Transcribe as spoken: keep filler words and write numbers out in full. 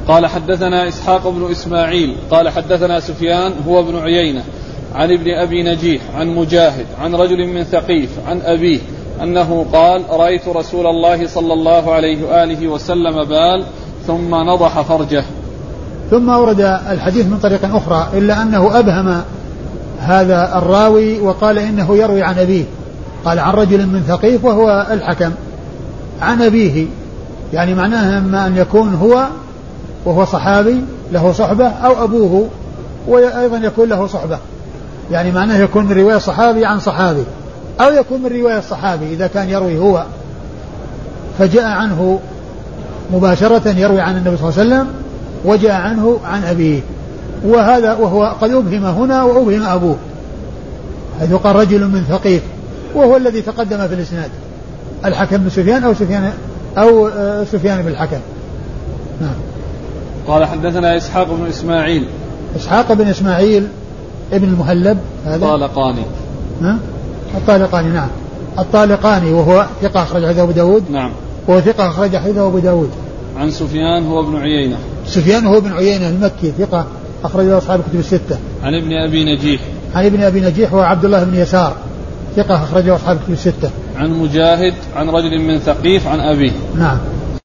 قال حدثنا إسحاق بن إسماعيل قال حدثنا سفيان هو ابن عيينة عن ابن أبي نجيح عن مجاهد عن رجل من ثقيف عن أبيه أنه قال رأيت رسول الله صلى الله عليه وآله وسلم بال ثم نضح فرجه. ثم ورد الحديث من طريق أخرى إلا أنه أبهم هذا الراوي وقال إنه يروي عن أبيه، قال عن رجل من ثقيف وهو الحكم عن أبيه، يعني معناه إما أن يكون هو وهو صحابي له صحبة أو أبوه وأيضا يكون له صحبة، يعني معناه يكون من رواية صحابي عن صحابي أو يكون من رواية الصحابي إذا كان يروي هو فجاء عنه مباشرة يروي عن النبي صلى الله عليه وسلم وجاء عنه عن أبيه، وهذا وهو قد أبهم هنا وأبهم أبوه، حيث قال رجل من ثقيف وهو الذي تقدم في الإسناد الحكم بن سفيان أو سفيان أو سفيان بن الحكم. نعم. قال حدثنا إسحاق بن إسماعيل إسحاق بن إسماعيل ابن المهلب هذا الطالقاني ها الطالقاني نعم الطالقاني وهو ثقة أخرج حديثه أبو داود. نعم. وهو ثقة أخرج حديثه أبو داود. عن سفيان هو ابن عيينة سفيان هو ابن عيينة المكي ثقة أخرج له أصحاب الكتب الستة. عن ابن أبي نجيح عن ابن أبي نجيح هو عبد الله بن يسار ثقة أخرج له أصحاب الكتب الستة. عن مجاهد عن رجل من ثقيف عن أبيه. نعم.